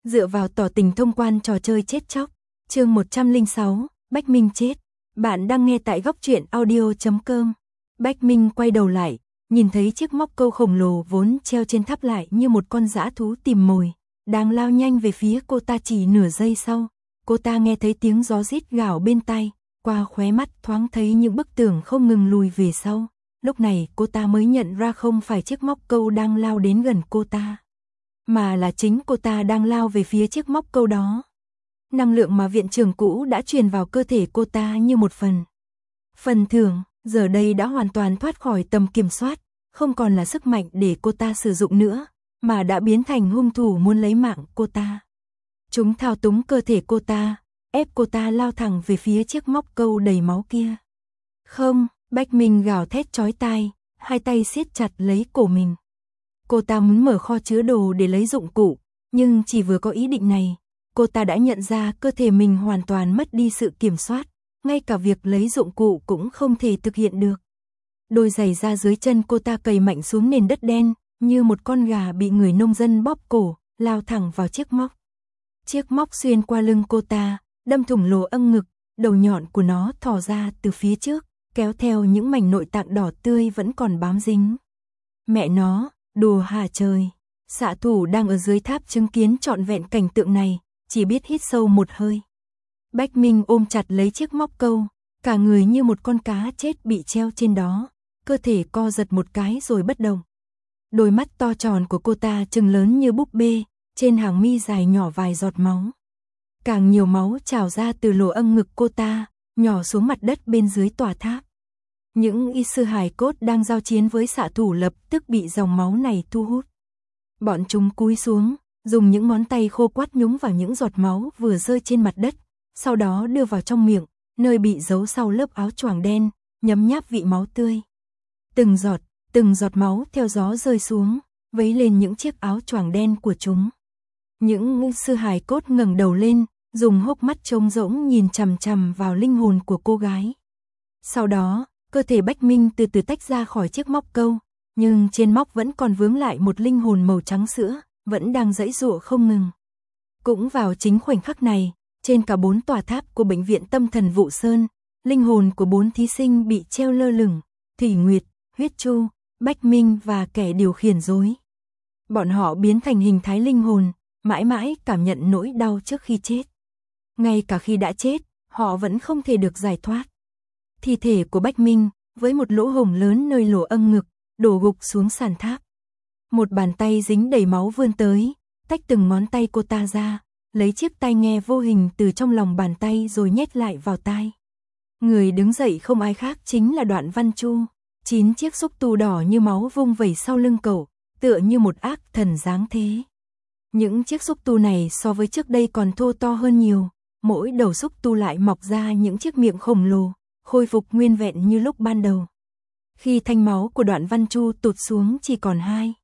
Dựa vào tỏ tình thông quan trò chơi chết chóc. Chương 106, Bách Minh chết. Bạn đang nghe tại góc truyện audio.com. Bách Minh quay đầu lại, nhìn thấy chiếc móc câu khổng lồ vốn treo trên tháp lại như một con dã thú tìm mồi, đang lao nhanh về phía cô ta. Chỉ nửa giây sau, cô ta nghe thấy tiếng gió rít gào bên tai, qua khóe mắt thoáng thấy những bức tường không ngừng lùi về sau. Lúc này cô ta mới nhận ra không phải chiếc móc câu đang lao đến gần cô ta, mà là chính cô ta đang lao về phía chiếc móc câu đó. Năng lượng mà viện trưởng cũ đã truyền vào cơ thể cô ta như một phần thưởng, giờ đây đã hoàn toàn thoát khỏi tầm kiểm soát, không còn là sức mạnh để cô ta sử dụng nữa, mà đã biến thành hung thủ muốn lấy mạng cô ta. Chúng thao túng cơ thể cô ta, ép cô ta lao thẳng về phía chiếc móc câu đầy máu kia. Không, Bách Minh gào thét chói tai, hai tay siết chặt lấy cổ mình. Cô ta muốn mở kho chứa đồ để lấy dụng cụ, nhưng chỉ vừa có ý định này, cô ta đã nhận ra cơ thể mình hoàn toàn mất đi sự kiểm soát, ngay cả việc lấy dụng cụ cũng không thể thực hiện được. Đôi giày da dưới chân cô ta cày mạnh xuống nền đất đen, như một con gà bị người nông dân bóp cổ, lao thẳng vào chiếc móc. Chiếc móc xuyên qua lưng cô ta, đâm thủng lỗ âng ngực, đầu nhọn của nó thò ra từ phía trước, kéo theo những mảnh nội tạng đỏ tươi vẫn còn bám dính. Mẹ nó, đùa hả trời. Xạ thủ đang ở dưới tháp chứng kiến trọn vẹn cảnh tượng này, chỉ biết hít sâu một hơi. Bách Minh ôm chặt lấy chiếc móc câu, cả người như một con cá chết bị treo trên đó, cơ thể co giật một cái rồi bất động. Đôi mắt to tròn của cô ta trừng lớn như búp bê, trên hàng mi dài nhỏ vài giọt máu. Càng nhiều máu trào ra từ lỗ âng ngực cô ta, nhỏ xuống mặt đất bên dưới tòa tháp. Những y sư hài cốt đang giao chiến với xạ thủ lập tức bị dòng máu này thu hút. Bọn chúng cúi xuống, dùng những ngón tay khô quắt nhúng vào những giọt máu vừa rơi trên mặt đất, sau đó đưa vào trong miệng, nơi bị giấu sau lớp áo choàng đen, nhấm nháp vị máu tươi. Từng giọt máu theo gió rơi xuống, vấy lên những chiếc áo choàng đen của chúng. Những sư hài cốt ngẩng đầu lên, dùng hốc mắt trống rỗng nhìn chằm chằm vào linh hồn của cô gái. Sau đó, cơ thể Bách Minh từ từ tách ra khỏi chiếc móc câu, nhưng trên móc vẫn còn vướng lại một linh hồn màu trắng sữa, vẫn đang giãy giụa không ngừng. Cũng vào chính khoảnh khắc này, trên cả 4 tòa tháp của bệnh viện tâm thần Vụ Sơn, linh hồn của 4 thí sinh bị treo lơ lửng, Thủy Nguyệt, Huyết Chu, Bách Minh và kẻ điều khiển rối. Bọn họ biến thành hình thái linh hồn, mãi mãi cảm nhận nỗi đau trước khi chết. Ngay cả khi đã chết, họ vẫn không thể được giải thoát. Thi thể của Bách Minh, với một lỗ hổng lớn nơi lỗ âng ngực, đổ gục xuống sàn tháp. Một bàn tay dính đầy máu vươn tới, tách từng ngón tay cô ta ra, lấy chiếc tai nghe vô hình từ trong lòng bàn tay rồi nhét lại vào tai. Người đứng dậy không ai khác chính là Đoạn Văn Chu. 9 chiếc xúc tu đỏ như máu vung vẩy sau lưng cậu, tựa như một ác thần giáng thế. Những chiếc xúc tu này so với trước đây còn thô to hơn nhiều, mỗi đầu xúc tu lại mọc ra những chiếc miệng khổng lồ, khôi phục nguyên vẹn như lúc ban đầu. Khi thanh máu của Đoạn Văn Chu tụt xuống chỉ còn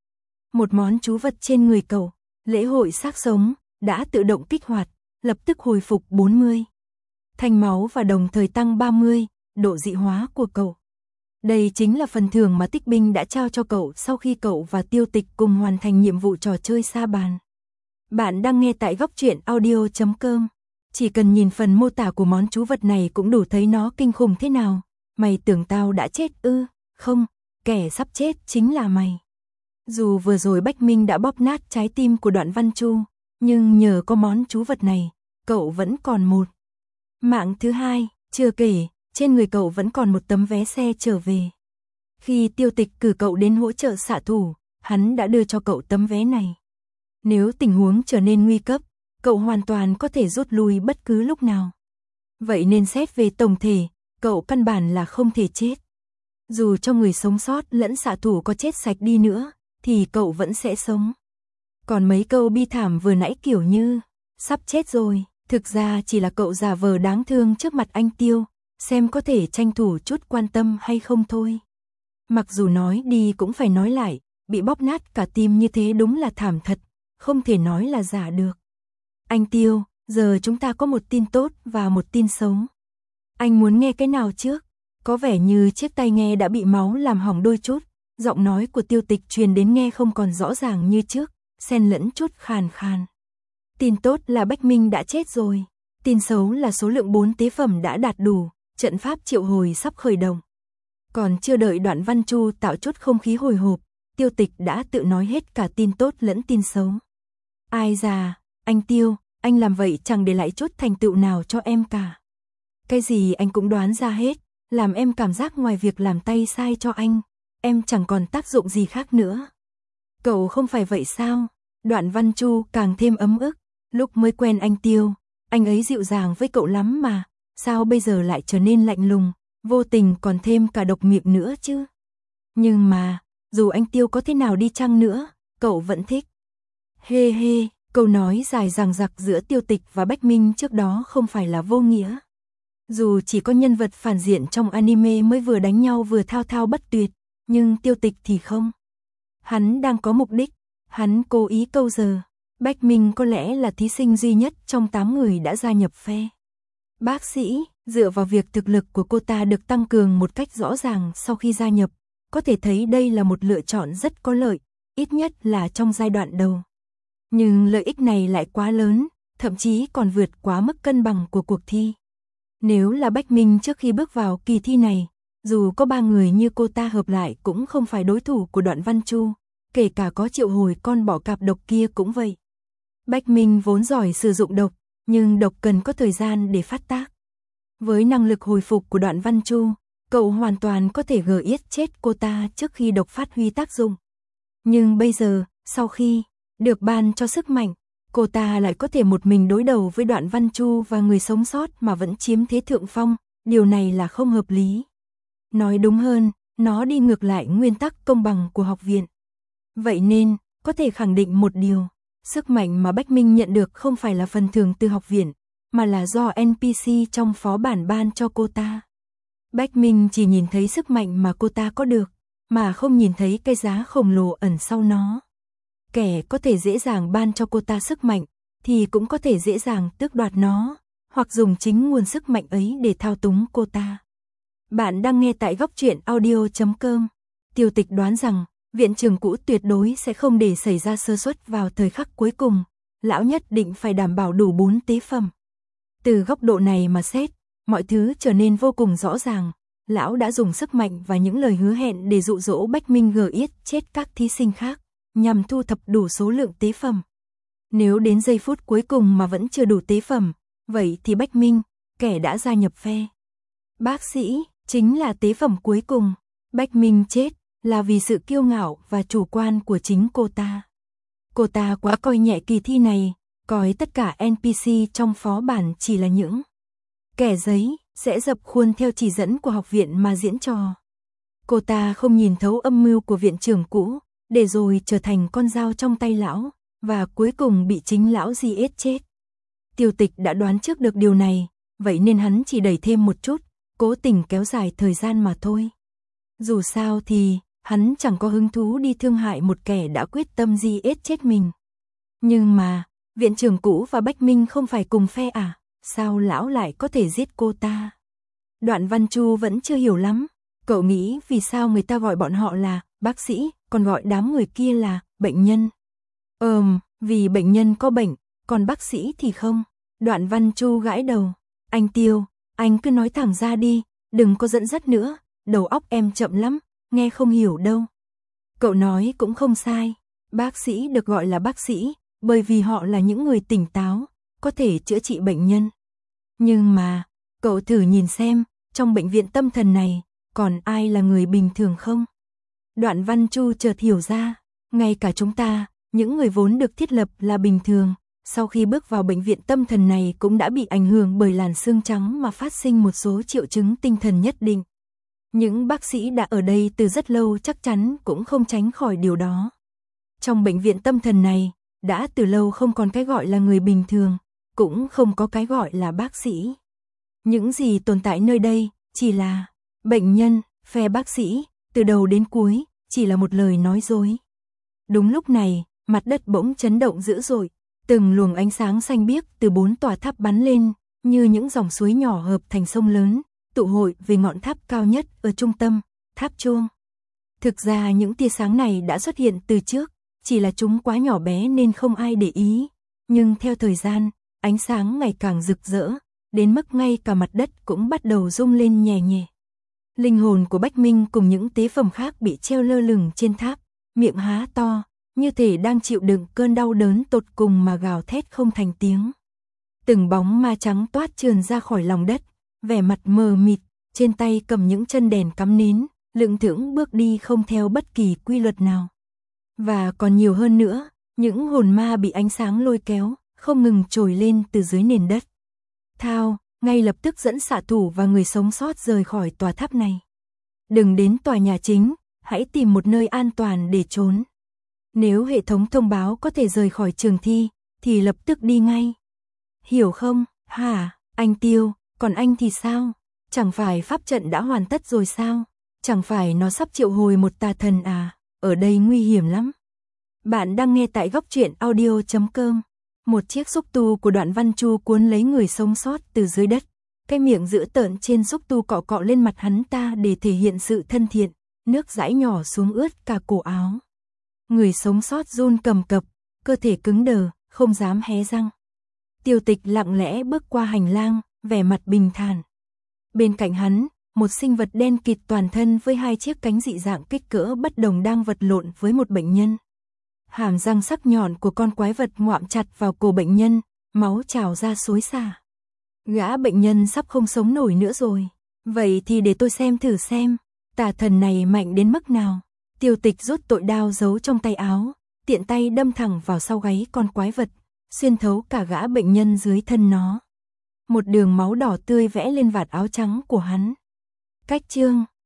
một món chú vật trên người cậu, lễ hội xác sống, đã tự động kích hoạt, lập tức hồi phục 40. Thanh máu và đồng thời tăng 30, độ dị hóa của cậu. Đây chính là phần thưởng mà Tích Binh đã trao cho cậu sau khi cậu và Tiêu Tịch cùng hoàn thành nhiệm vụ trò chơi sa bàn. Bạn đang nghe tại góc truyện audio.com. Chỉ cần nhìn phần mô tả của món chú vật này cũng đủ thấy nó kinh khủng thế nào. Mày tưởng tao đã chết ư? Không, kẻ sắp chết chính là mày. Dù vừa rồi Bách Minh đã bóp nát trái tim của Đoạn Văn Chu, nhưng nhờ có món chú vật này, cậu vẫn còn một mạng thứ hai. Chưa kể, trên người cậu vẫn còn một tấm vé xe trở về. Khi Tiêu Tịch cử cậu đến hỗ trợ xạ thủ, hắn đã đưa cho cậu tấm vé này. Nếu tình huống trở nên nguy cấp, cậu hoàn toàn có thể rút lui bất cứ lúc nào. Vậy nên xét về tổng thể, cậu căn bản là không thể chết. Dù cho người sống sót lẫn xạ thủ có chết sạch đi nữa, thì cậu vẫn sẽ sống. Còn mấy câu bi thảm vừa nãy kiểu như sắp chết rồi, thực ra chỉ là cậu giả vờ đáng thương trước mặt anh Tiêu, xem có thể tranh thủ chút quan tâm hay không thôi. Mặc dù nói đi cũng phải nói lại, bị bóp nát cả tim như thế đúng là thảm thật, không thể nói là giả được. Anh Tiêu, giờ chúng ta có một tin tốt và một tin xấu. Anh muốn nghe cái nào trước? Có vẻ như chiếc tai nghe đã bị máu làm hỏng đôi chút, giọng nói của Tiêu Tịch truyền đến nghe không còn rõ ràng như trước, xen lẫn chút khàn khàn. Tin tốt là Bách Minh đã chết rồi. Tin xấu là số lượng 4 tế phẩm đã đạt đủ, trận pháp triệu hồi sắp khởi động. Còn chưa đợi Đoạn Văn Chu tạo chút không khí hồi hộp, Tiêu Tịch đã tự nói hết cả tin tốt lẫn tin xấu. Ai già, anh Tiêu, anh làm vậy chẳng để lại chút thành tựu nào cho em cả. Cái gì anh cũng đoán ra hết, làm em cảm giác ngoài việc làm tay sai cho anh, em chẳng còn tác dụng gì khác nữa. Cậu không phải vậy sao? Đoạn Văn Chu càng thêm ấm ức, lúc mới quen anh Tiêu, anh ấy dịu dàng với cậu lắm mà, sao bây giờ lại trở nên lạnh lùng, vô tình còn thêm cả độc miệng nữa chứ. Nhưng mà, dù anh Tiêu có thế nào đi chăng nữa, cậu vẫn thích. Hê hê, câu nói dài dằng dặc giữa Tiêu Tịch và Bách Minh trước đó không phải là vô nghĩa. Dù chỉ có nhân vật phản diện trong anime mới vừa đánh nhau vừa thao thao bất tuyệt, nhưng Tiêu Tịch thì không. Hắn đang có mục đích, hắn cố ý câu giờ. Bách Minh có lẽ là thí sinh duy nhất trong 8 người đã gia nhập phe. Bác sĩ, dựa vào việc thực lực của cô ta được tăng cường một cách rõ ràng sau khi gia nhập, có thể thấy đây là một lựa chọn rất có lợi, ít nhất là trong giai đoạn đầu. Nhưng lợi ích này lại quá lớn, thậm chí còn vượt quá mức cân bằng của cuộc thi. Nếu là Bách Minh trước khi bước vào kỳ thi này, dù có 3 người như cô ta hợp lại cũng không phải đối thủ của Đoạn Văn Chu, kể cả có triệu hồi con bọ cạp độc kia cũng vậy. Bách Minh vốn giỏi sử dụng độc, nhưng độc cần có thời gian để phát tác. Với năng lực hồi phục của Đoạn Văn Chu, cậu hoàn toàn có thể giết chết cô ta trước khi độc phát huy tác dụng. Nhưng bây giờ, sau khi được ban cho sức mạnh, cô ta lại có thể một mình đối đầu với Đoạn Văn Chu và người sống sót mà vẫn chiếm thế thượng phong, điều này là không hợp lý. Nói đúng hơn, nó đi ngược lại nguyên tắc công bằng của học viện. Vậy nên, có thể khẳng định một điều, sức mạnh mà Bách Minh nhận được không phải là phần thưởng từ học viện, mà là do NPC trong phó bản ban cho cô ta. Bách Minh chỉ nhìn thấy sức mạnh mà cô ta có được, mà không nhìn thấy cái giá khổng lồ ẩn sau nó. Kẻ có thể dễ dàng ban cho cô ta sức mạnh, thì cũng có thể dễ dàng tước đoạt nó, hoặc dùng chính nguồn sức mạnh ấy để thao túng cô ta. Bạn đang nghe tại góc truyện audio.com. Tiêu Tịch đoán rằng, viện trưởng cũ tuyệt đối sẽ không để xảy ra sơ suất vào thời khắc cuối cùng, lão nhất định phải đảm bảo đủ 4 tế phẩm. Từ góc độ này mà xét, mọi thứ trở nên vô cùng rõ ràng, lão đã dùng sức mạnh và những lời hứa hẹn để dụ dỗ Bách Minh giết chết các thí sinh khác, nhằm thu thập đủ số lượng tế phẩm. Nếu đến giây phút cuối cùng mà vẫn chưa đủ tế phẩm, vậy thì Bách Minh, kẻ đã gia nhập phe bác sĩ, chính là tế phẩm cuối cùng. Bách Minh chết là vì sự kiêu ngạo và chủ quan của chính cô ta. Cô ta quá coi nhẹ kỳ thi này, coi tất cả NPC trong phó bản chỉ là những kẻ giấy, sẽ dập khuôn theo chỉ dẫn của học viện mà diễn trò. Cô ta không nhìn thấu âm mưu của viện trưởng cũ, để rồi trở thành con dao trong tay lão, và cuối cùng bị chính lão giết chết. Tiêu Tịch đã đoán trước được điều này, vậy nên hắn chỉ đẩy thêm một chút, cố tình kéo dài thời gian mà thôi. Dù sao thì, hắn chẳng có hứng thú đi thương hại một kẻ đã quyết tâm giết chết mình. Nhưng mà, viện trưởng cũ và Bách Minh không phải cùng phe à, sao lão lại có thể giết cô ta? Đoạn Văn Chu vẫn chưa hiểu lắm, cậu nghĩ vì sao người ta gọi bọn họ là bác sĩ, còn gọi đám người kia là bệnh nhân. Vì bệnh nhân có bệnh, còn bác sĩ thì không. Đoạn Văn Chu gãi đầu, anh Tiêu, anh cứ nói thẳng ra đi, đừng có dẫn dắt nữa, đầu óc em chậm lắm, nghe không hiểu đâu. Cậu nói cũng không sai, bác sĩ được gọi là bác sĩ, bởi vì họ là những người tỉnh táo, có thể chữa trị bệnh nhân. Nhưng mà, cậu thử nhìn xem, trong bệnh viện tâm thần này, còn ai là người bình thường không? Đoạn Văn Chu chợt hiểu ra, ngay cả chúng ta, những người vốn được thiết lập là bình thường, sau khi bước vào bệnh viện tâm thần này cũng đã bị ảnh hưởng bởi làn xương trắng mà phát sinh một số triệu chứng tinh thần nhất định. Những bác sĩ đã ở đây từ rất lâu chắc chắn cũng không tránh khỏi điều đó. Trong bệnh viện tâm thần này, đã từ lâu không còn cái gọi là người bình thường, cũng không có cái gọi là bác sĩ. Những gì tồn tại nơi đây, chỉ là bệnh nhân, phe bác sĩ, từ đầu đến cuối, chỉ là một lời nói dối. Đúng lúc này, mặt đất bỗng chấn động dữ dội, từng luồng ánh sáng xanh biếc từ 4 tòa tháp bắn lên, như những dòng suối nhỏ hợp thành sông lớn, tụ hội về ngọn tháp cao nhất ở trung tâm, tháp chuông. Thực ra những tia sáng này đã xuất hiện từ trước, chỉ là chúng quá nhỏ bé nên không ai để ý, Nhưng theo thời gian, ánh sáng ngày càng rực rỡ, đến mức ngay cả mặt đất cũng bắt đầu rung lên nhẹ nhẹ. Linh hồn của Bách Minh cùng những tế phẩm khác bị treo lơ lửng trên tháp, miệng há to, như thể đang chịu đựng cơn đau đớn tột cùng mà gào thét không thành tiếng. Từng bóng ma trắng toát trườn ra khỏi lòng đất, vẻ mặt mờ mịt, trên tay cầm những chân đèn cắm nến, lững thững bước đi không theo bất kỳ quy luật nào. Và còn nhiều hơn nữa, những hồn ma bị ánh sáng lôi kéo, không ngừng trồi lên từ dưới nền đất. Thao, ngay lập tức dẫn xạ thủ và người sống sót rời khỏi tòa tháp này. Đừng đến tòa nhà chính, hãy tìm một nơi an toàn để trốn. Nếu hệ thống thông báo có thể rời khỏi trường thi, thì lập tức đi ngay. Hiểu không? Hả, anh Tiêu, còn anh thì sao? Chẳng phải pháp trận đã hoàn tất rồi sao? Chẳng phải nó sắp triệu hồi một tà thần à? Ở đây nguy hiểm lắm. Bạn đang nghe tại góc truyện audio.com. Một chiếc xúc tu của Đoạn Văn Chu cuốn lấy người sống sót từ dưới đất. Cái miệng dữ tợn trên xúc tu cọ cọ lên mặt hắn ta để thể hiện sự thân thiện, nước dãi nhỏ xuống ướt cả cổ áo. Người sống sót run cầm cập, cơ thể cứng đờ, không dám hé răng. Tiêu Tịch lặng lẽ bước qua hành lang, vẻ mặt bình thản. Bên cạnh hắn, một sinh vật đen kịt toàn thân với hai chiếc cánh dị dạng kích cỡ bất đồng đang vật lộn với một bệnh nhân. Hàm răng sắc nhọn của con quái vật ngoạm chặt vào cổ bệnh nhân, máu trào ra xối xả. Gã bệnh nhân sắp không sống nổi nữa rồi. Vậy thì để tôi xem thử xem, tà thần này mạnh đến mức nào. Tiêu Tịch rút tội đao giấu trong tay áo, tiện tay đâm thẳng vào sau gáy con quái vật, xuyên thấu cả gã bệnh nhân dưới thân nó. Một đường máu đỏ tươi vẽ lên vạt áo trắng của hắn. Cách chương